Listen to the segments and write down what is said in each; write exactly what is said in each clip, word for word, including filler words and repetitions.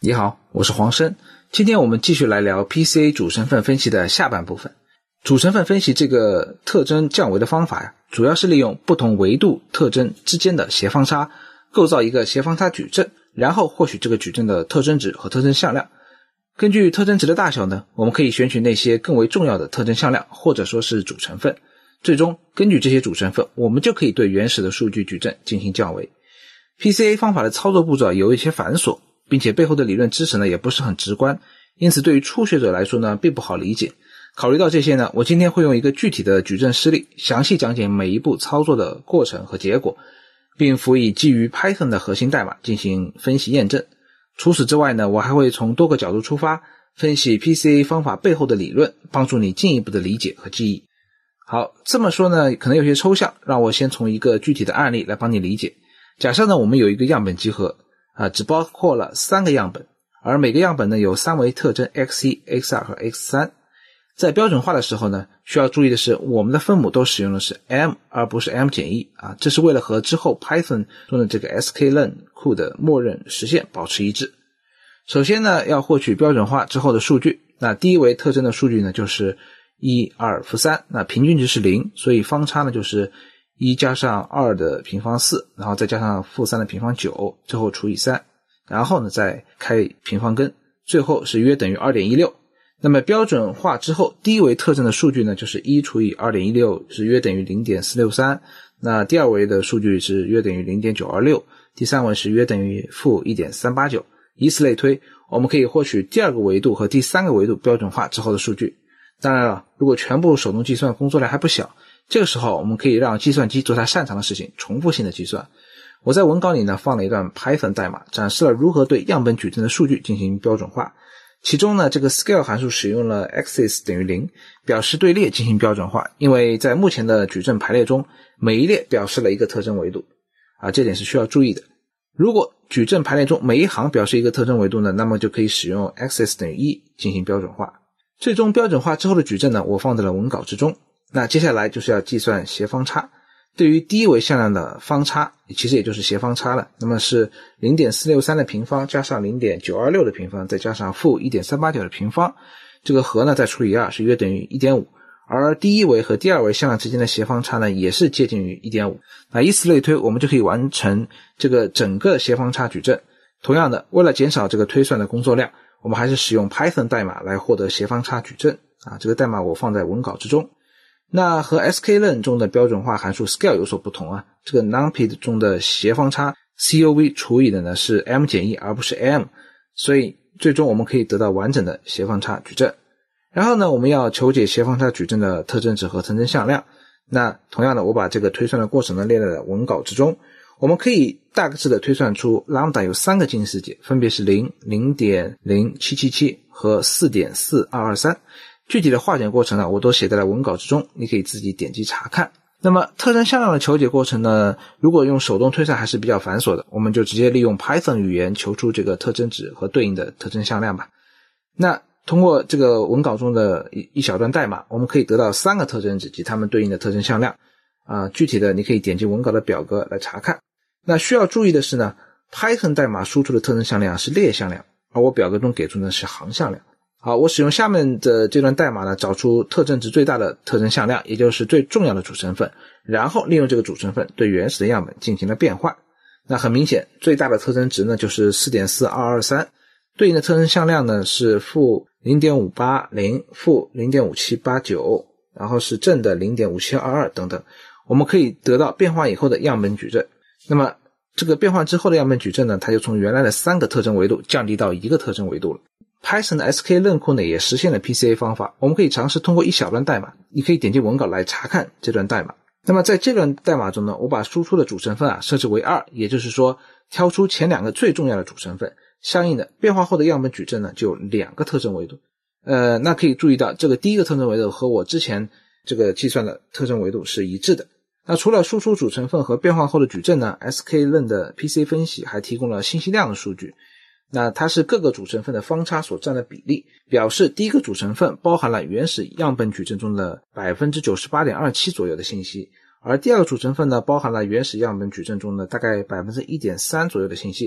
你好，我是黄生。今天我们继续来聊 P C A 主成分分析的下半部分。主成分分析这个特征降维的方法呀，主要是利用不同维度特征之间的斜方差，构造一个斜方差矩阵，然后获取这个矩阵的特征值和特征向量。根据特征值的大小呢，我们可以选取那些更为重要的特征向量，或者说是主成分。最终根据这些主成分，我们就可以对原始的数据矩阵进行降维。P C A 方法的操作步骤有一些繁琐，并且背后的理论知识呢也不是很直观，因此对于初学者来说呢并不好理解。考虑到这些呢，我今天会用一个具体的矩阵示例，详细讲解每一步操作的过程和结果，并辅以基于 Python 的核心代码进行分析验证。除此之外呢，我还会从多个角度出发，分析 P C A 方法背后的理论，帮助你进一步的理解和记忆。好，这么说呢可能有些抽象，让我先从一个具体的案例来帮你理解。假设呢我们有一个样本集合啊，只包括了三个样本，而每个样本呢有三维特征 X 一、X 二 和 X 三。在标准化的时候呢，需要注意的是我们的分母都使用的是 M 而不是 M 减一啊，这是为了和之后 Python 中的这个 sklearn 库的默认实现保持一致。首先呢要获取标准化之后的数据，那第一维特征的数据呢就是一、二、负三，那平均值是零，所以方差呢就是一加上二的平方四，然后再加上负三的平方九，最后除以三，然后呢再开平方根，最后是约等于 二点一六。 那么标准化之后，第一维特征的数据呢就是一除以 二点一六 是约等于 零点四六三， 那第二维的数据是约等于 零点九二六， 第三维是约等于负 一点三八九， 以此类推，我们可以获取第二个维度和第三个维度标准化之后的数据。当然了，如果全部手动计算工作量还不小，这个时候我们可以让计算机做它擅长的事情，重复性的计算。我在文稿里呢放了一段 Python 代码，展示了如何对样本矩阵的数据进行标准化。其中呢这个 scale 函数使用了 axis 等于零，表示对列进行标准化，因为在目前的矩阵排列中，每一列表示了一个特征维度啊，这点是需要注意的。如果矩阵排列中每一行表示一个特征维度呢，那么就可以使用 axis 等于一进行标准化。最终标准化之后的矩阵呢我放在了文稿之中。那接下来就是要计算斜方差，对于第一维向量的方差，其实也就是斜方差了，那么是 零点四六三 的平方加上 零点九二六 的平方再加上负 一点三八九 的平方，这个和呢再除以二是约等于 一点五， 而第一维和第二维向量之间的斜方差呢也是接近于 一点五。 那以此类推，我们就可以完成这个整个斜方差矩阵。同样的，为了减少这个推算的工作量，我们还是使用 Python 代码来获得斜方差矩阵啊，这个代码我放在文稿之中。那和 sklearn 中的标准化函数 scale 有所不同啊，这个 numpy 中的斜方差 cov 除以的呢是 m 减一而不是 m， 所以最终我们可以得到完整的斜方差矩阵。然后呢我们要求解斜方差矩阵的特征值和特征向量，那同样的我把这个推算的过程呢列在了文稿之中。我们可以大致的推算出 lambda 有三个近似解，分别是零、零点零七七七 和 四点四二二三。具体的化简过程呢我都写在了文稿之中，你可以自己点击查看。那么特征向量的求解过程呢，如果用手动推算还是比较繁琐的，我们就直接利用 Python 语言求出这个特征值和对应的特征向量吧。那通过这个文稿中的一一小段代码，我们可以得到三个特征值及它们对应的特征向量啊，具体的你可以点击文稿的表格来查看。那需要注意的是呢 Python 代码输出的特征向量是列向量，而我表格中给出的是行向量。好，我使用下面的这段代码呢，找出特征值最大的特征向量，也就是最重要的主成分，然后利用这个主成分对原始的样本进行了变换。那很明显，最大的特征值呢就是 四点四二二三， 对应的特征向量呢是负 零点五八零、负 零点五七八九， 然后是正的 零点五七二二 等等。我们可以得到变化以后的样本矩阵。那么这个变换之后的样本矩阵呢，它就从原来的三个特征维度降低到一个特征维度了。Python 的 sklearn 库呢也实现了 P C A 方法，我们可以尝试通过一小段代码，你可以点击文稿来查看这段代码。那么在这段代码中呢，我把输出的主成分啊设置为二，也就是说挑出前两个最重要的主成分，相应的变化后的样本矩阵呢就有两个特征维度。呃，那可以注意到这个第一个特征维度和我之前这个计算的特征维度是一致的。那除了输出主成分和变化后的矩阵呢， sklearn 的 P C A 分析还提供了信息量的数据。那它是各个主成分的方差所占的比例，表示第一个主成分包含了原始样本矩阵中的 百分之九十八点二七 左右的信息，而第二个主成分呢包含了原始样本矩阵中的大概 百分之一点三 左右的信息。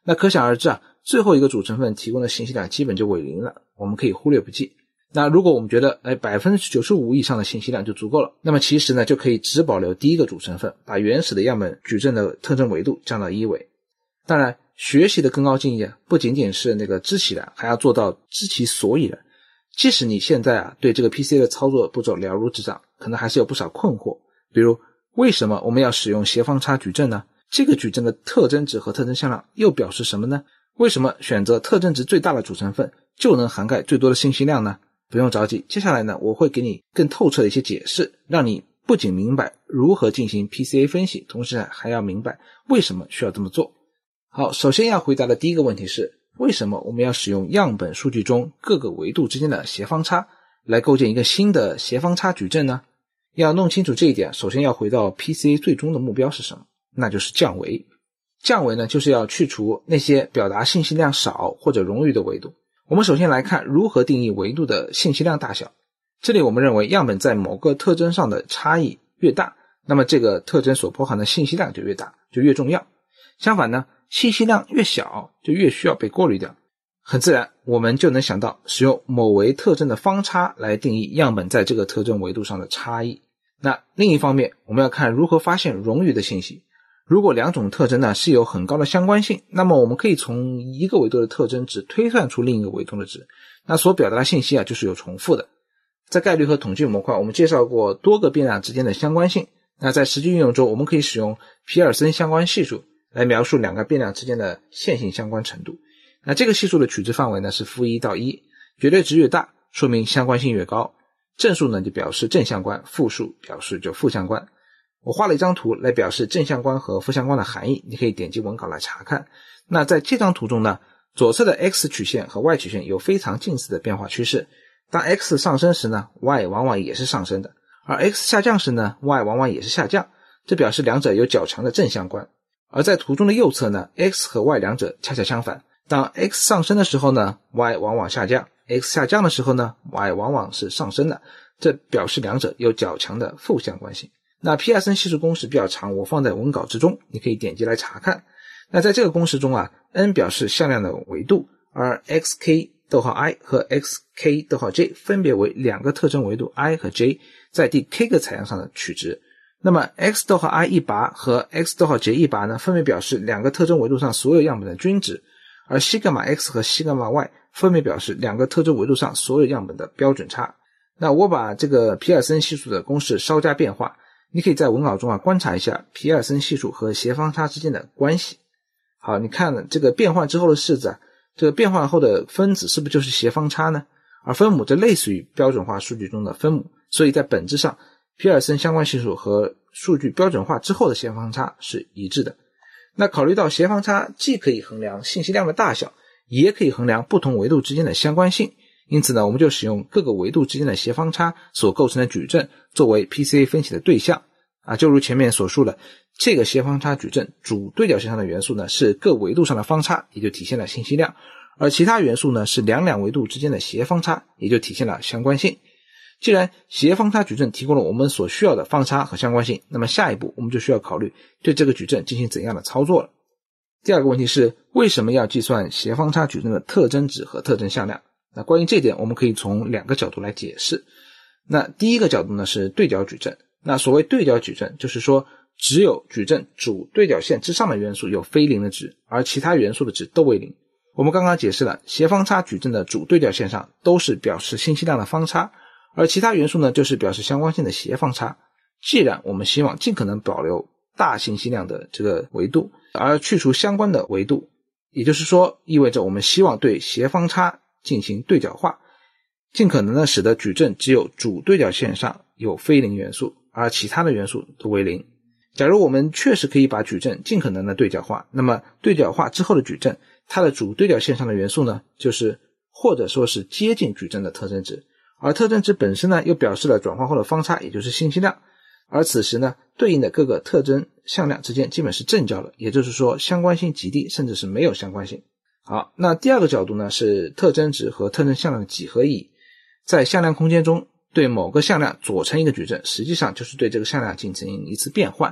那可想而知啊，最后一个主成分提供的信息量基本就为零了，我们可以忽略不计。那如果我们觉得哎 百分之九十五 以上的信息量就足够了，那么其实呢就可以只保留第一个主成分，把原始的样本矩阵的特征维度降到一维。当然学习的更高境界不仅仅是那个知其然，还要做到知其所以然。即使你现在啊对这个 P C A 的操作步骤了如指掌，可能还是有不少困惑，比如为什么我们要使用斜方差矩阵呢？这个矩阵的特征值和特征向量又表示什么呢？为什么选择特征值最大的主成分就能涵盖最多的信息量呢？不用着急，接下来呢我会给你更透彻的一些解释，让你不仅明白如何进行 P C A 分析，同时还要明白为什么需要这么做。好，首先要回答的第一个问题是，为什么我们要使用样本数据中各个维度之间的斜方差来构建一个新的斜方差矩阵呢？要弄清楚这一点，首先要回到 P C A 最终的目标是什么，那就是降维。降维呢，就是要去除那些表达信息量少或者冗余的维度。我们首先来看如何定义维度的信息量大小。这里我们认为样本在某个特征上的差异越大，那么这个特征所包含的信息量就越大，就越重要。相反呢，信息量越小就越需要被过滤掉。很自然，我们就能想到使用某维特征的方差来定义样本在这个特征维度上的差异。那另一方面，我们要看如何发现冗余的信息。如果两种特征呢是有很高的相关性，那么我们可以从一个维度的特征值推算出另一个维度的值，那所表达的信息啊就是有重复的。在概率和统计模块我们介绍过多个变量之间的相关性，那在实际运用中我们可以使用皮尔森相关系数来描述两个变量之间的线性相关程度。那这个系数的取值范围呢是负一到一，绝对值越大说明相关性越高，正数呢就表示正相关，负数表示就负相关。我画了一张图来表示正相关和负相关的含义，你可以点击文稿来查看。那在这张图中呢，左侧的 X 曲线和 Y 曲线有非常近似的变化趋势，当 X 上升时呢 Y 往往也是上升的，而 X 下降时呢 Y 往往也是下降，这表示两者有较强的正相关。而在图中的右侧呢 X 和 Y 两者恰恰相反，当 X 上升的时候呢 Y 往往下降， X 下降的时候呢 Y 往往是上升的，这表示两者有较强的负相关性。那皮尔森系数公式比较长，我放在文稿之中，你可以点击来查看。那在这个公式中啊 N 表示向量的维度，而 xk 逗号 i 和 xk 逗号 j 分别为两个特征维度 i 和 j 在第 k 个采样上的取值。那么 x 逗号 i 一拔和 x 逗号 j 一拔呢，分别表示两个特征维度上所有样本的均值，而西格玛 x 和西格玛 y 分别表示两个特征维度上所有样本的标准差。那我把这个皮尔森系数的公式稍加变化，你可以在文稿中啊观察一下皮尔森系数和斜方差之间的关系。好，你看这个变换之后的式子啊，这个变换后的分子是不是就是斜方差呢？而分母这类似于标准化数据中的分母，所以在本质上皮尔森相关系数和数据标准化之后的斜方差是一致的。那考虑到斜方差既可以衡量信息量的大小，也可以衡量不同维度之间的相关性，因此呢我们就使用各个维度之间的斜方差所构成的矩阵作为 P C A 分析的对象啊，就如前面所述的，这个斜方差矩阵主对角线上的元素呢是各维度上的方差，也就体现了信息量，而其他元素呢是两两维度之间的斜方差，也就体现了相关性。既然斜方差矩阵提供了我们所需要的方差和相关性，那么下一步我们就需要考虑对这个矩阵进行怎样的操作了。第二个问题是，为什么要计算斜方差矩阵的特征值和特征向量？那关于这点我们可以从两个角度来解释。那第一个角度呢是对角矩阵。那所谓对角矩阵，就是说只有矩阵主对角线之上的元素有非零的值，而其他元素的值都为零。我们刚刚解释了斜方差矩阵的主对角线上都是表示信息量的方差，而其他元素呢就是表示相关性的斜方差。既然我们希望尽可能保留大信息量的这个维度，而去除相关的维度，也就是说意味着我们希望对斜方差进行对角化，尽可能的使得矩阵只有主对角线上有非零元素，而其他的元素都为零。假如我们确实可以把矩阵尽可能的对角化，那么对角化之后的矩阵，它的主对角线上的元素呢，就是或者说是接近矩阵的特征值，而特征值本身呢又表示了转换后的方差，也就是信息量。而此时呢对应的各个特征向量之间基本是正交的，也就是说相关性极低，甚至是没有相关性。好，那第二个角度呢是特征值和特征向量的几何意义。在向量空间中对某个向量组成一个矩阵，实际上就是对这个向量进行一次变换。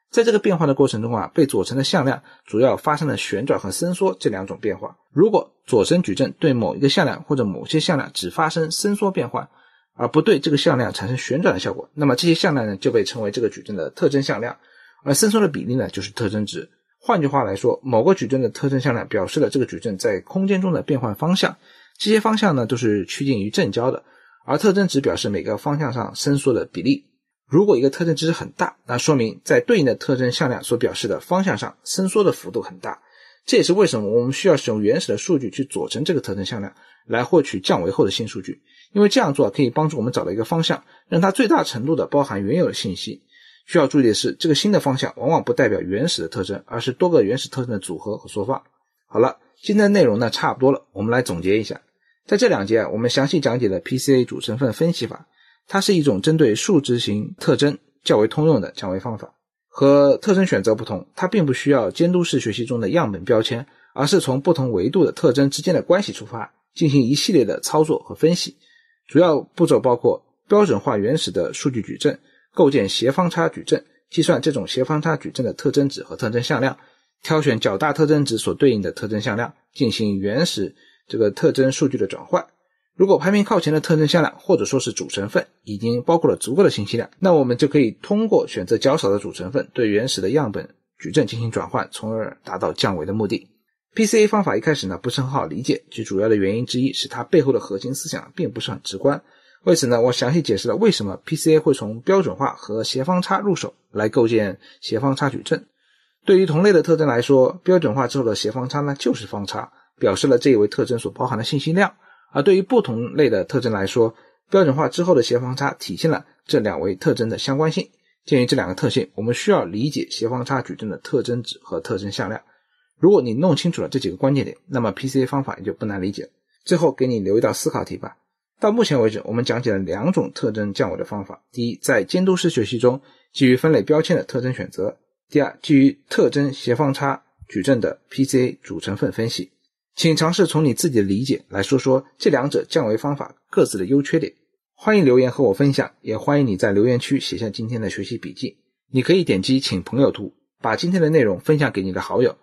在这个变化的过程中啊，被组成的向量主要发生了旋转和伸缩这两种变化。如果左绳矩阵对某一个向量或者某些向量只发生伸缩变换，而不对这个向量产生旋转的效果，那么这些向量呢就被称为这个矩阵的特征向量，而伸缩的比例呢就是特征值。换句话来说，某个矩阵的特征向量表示了这个矩阵在空间中的变换方向，这些方向呢都是趋近于正交的，而特征值表示每个方向上伸缩的比例。如果一个特征值很大，那说明在对应的特征向量所表示的方向上伸缩的幅度很大。这也是为什么我们需要使用原始的数据去佐成这个特征向量，来获取降维后的新数据。因为这样做可以帮助我们找到一个方向，让它最大程度的包含原有的信息。需要注意的是，这个新的方向往往不代表原始的特征，而是多个原始特征的组合和缩放。好了，今天的内容呢差不多了，我们来总结一下。在这两节啊，我们详细讲解了 P C A 主成分分析法，它是一种针对数值型特征较为通用的降维方法。和特征选择不同，它并不需要监督式学习中的样本标签，而是从不同维度的特征之间的关系出发，进行一系列的操作和分析。主要步骤包括标准化原始的数据矩阵，构建斜方差矩阵，计算这种斜方差矩阵的特征值和特征向量，挑选较大特征值所对应的特征向量，进行原始这个特征数据的转换。如果排名靠前的特征向量或者说是主成分已经包括了足够的信息量，那我们就可以通过选择较少的主成分对原始的样本矩阵进行转换，从而达到降维的目的。P C A 方法一开始呢不是很好理解，其主要的原因之一是它背后的核心思想并不是很直观。为此呢，我详细解释了为什么 P C A 会从标准化和斜方差入手来构建斜方差矩阵。对于同类的特征来说，标准化之后的斜方差呢就是方差，表示了这一维特征所包含的信息量。而对于不同类的特征来说，标准化之后的斜方差体现了这两维特征的相关性。鉴于这两个特性，我们需要理解斜方差矩阵的特征值和特征向量。如果你弄清楚了这几个关键点，那么 P C A 方法也就不难理解了。最后给你留一道思考题吧。到目前为止，我们讲解了两种特征降维的方法。第一，在监督式学习中基于分类标签的特征选择。第二，基于特征斜方差矩阵的 P C A 主成分分析。请尝试从你自己的理解来说说这两者降维方法各自的优缺点。欢迎留言和我分享，也欢迎你在留言区写下今天的学习笔记。你可以点击请朋友图，把今天的内容分享给你的好友，